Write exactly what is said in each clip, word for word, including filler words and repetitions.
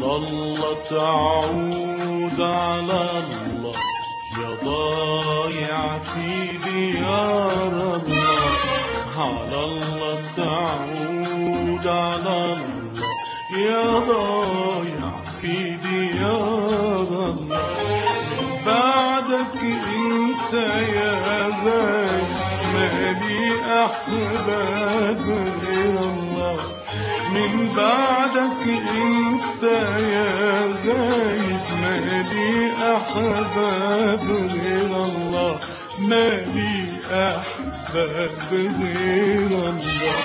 الله تعود على الله يا ضايع في ديار الله، على الله تعود على الله يا ضايع في ديار الله. بعدك انت يا غايب مالي احباب غير الله، من بعدك انت يا غايب مالي احباب غير الله، مالي احباب غير الله.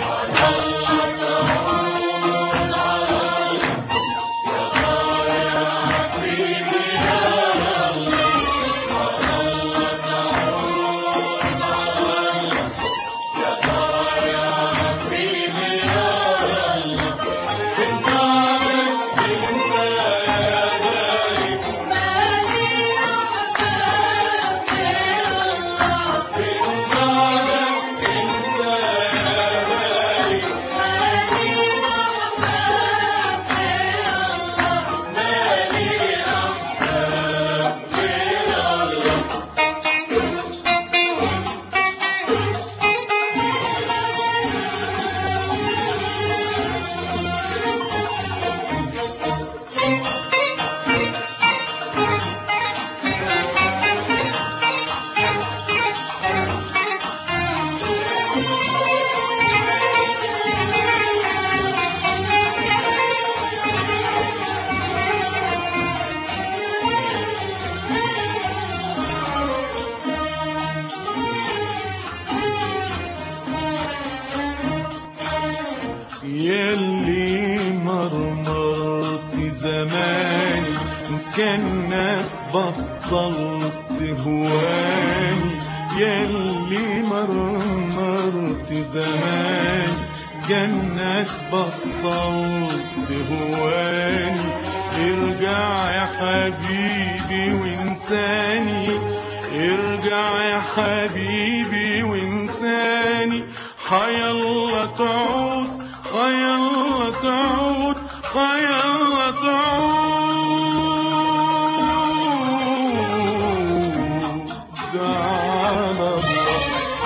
يلي مرمرت زماني كأنك بطلت هواني، يلي مرمرت زماني كأنك بطلت هواني، ارجع يا حبيبي وانساني، ارجع يا حبيبي وانساني، حيالله تعود حيالله تعود حيالله تعود على الله.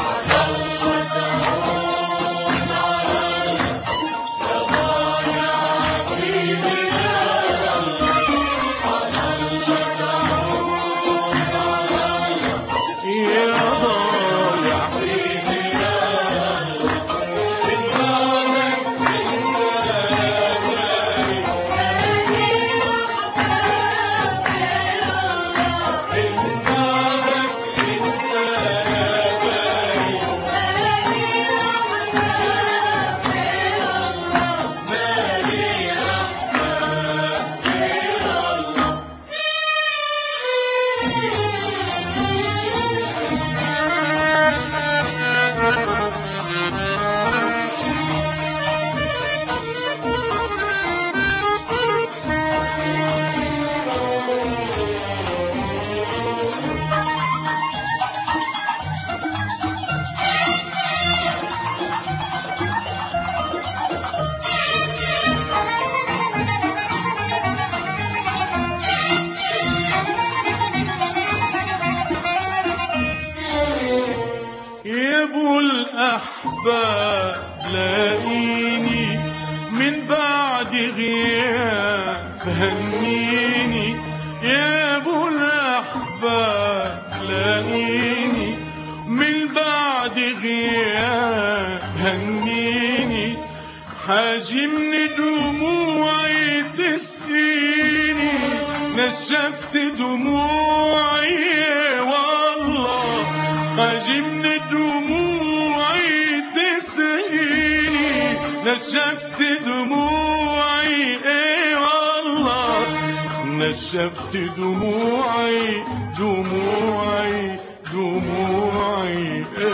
الأحباب لاقيني من بعد غياب هنيني، يا ابو الأحباب لاقيني من بعد غياب هنيني، حاجمني دموعي تسقيني، نشفت دموعي والله، حاجمني دموعي تسقيني، نشفت دموعي ايه والله، نشفت دموعي دموعي دموعي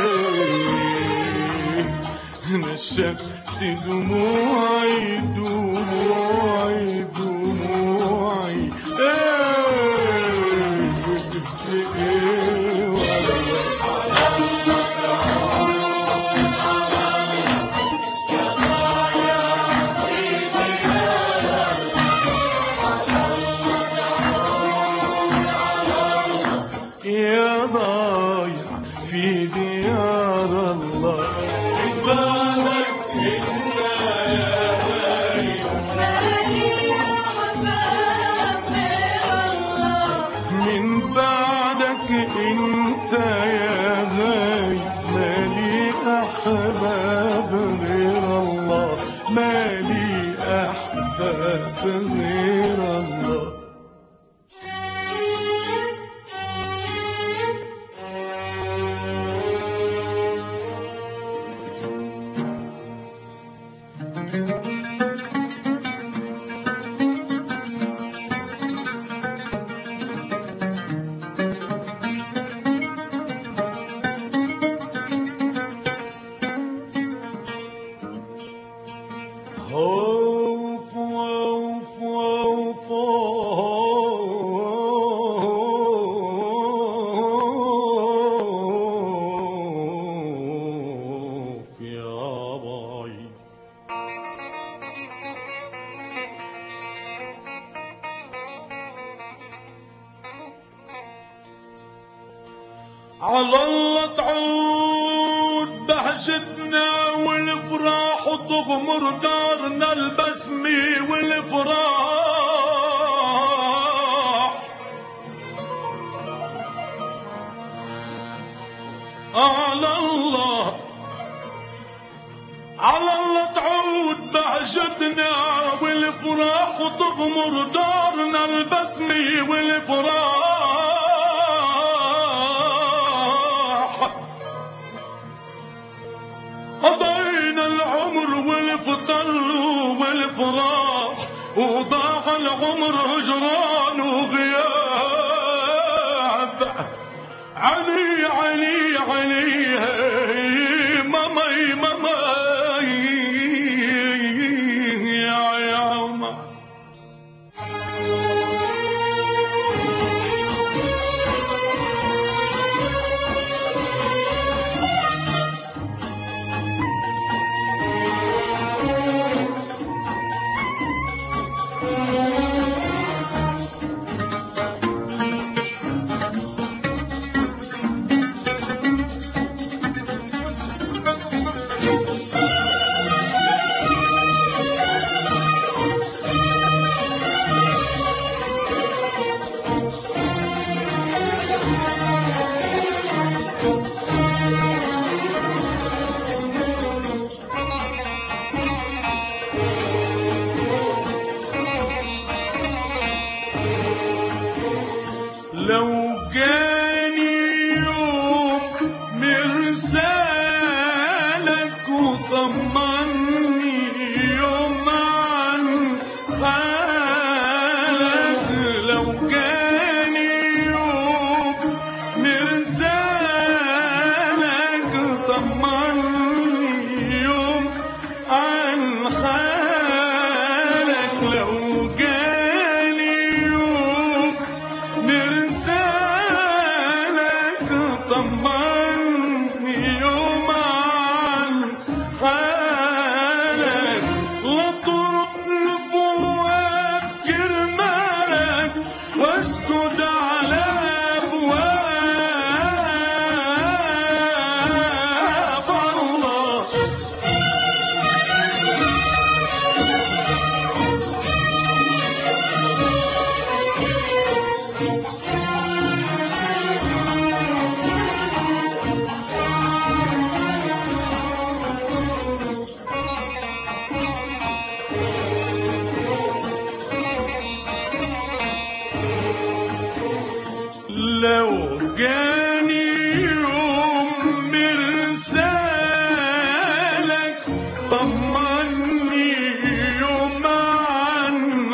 ايه، نشفت دموعي دموعي دموعي ايه ايه خوف خوف خوف يا باي على الله تعود بهجتنا والفراح تغمر دارنا البسمة والفراح على الله على الله تعود بهجتنا والفراح تغمر دارنا البسمة والفراح قضينا العمر والفطر والفراح وضاع العمر هجران وغياب علي علي علي مامي مامي يا يا ماما لو جاني يوم مرسالك وطمني يوم عن حالك لو جاني يوم مرسالك طمني يوم عن حالك لو جاني يوم مرسالك طمني يوم عن حالك واطرق لبواب كرمالك واسجد على ابواب الله لو جاني يوم مرسالك طمني يوم عن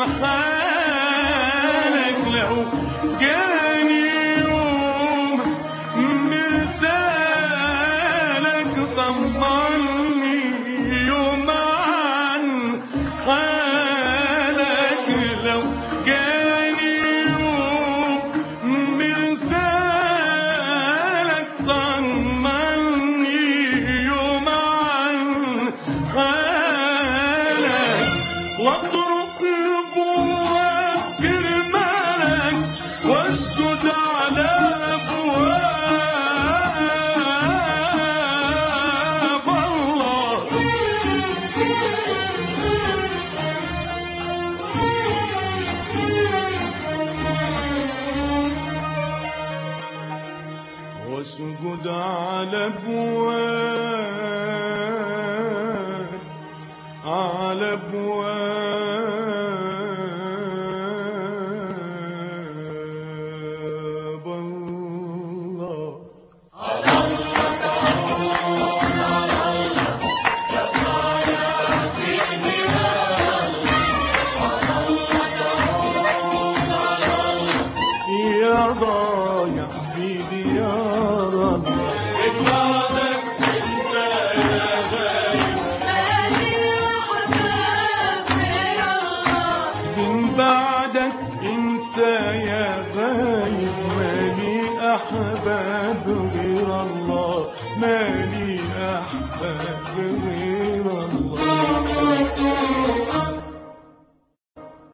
حالك لو جاني يوم مرسالك طمني يوم عن حالك لو جاني يوم مرسالك طمني يوم عن حالك واطرق لبواب كرمالك واسجد على ابواب الله واسجد على ابواب على ابواب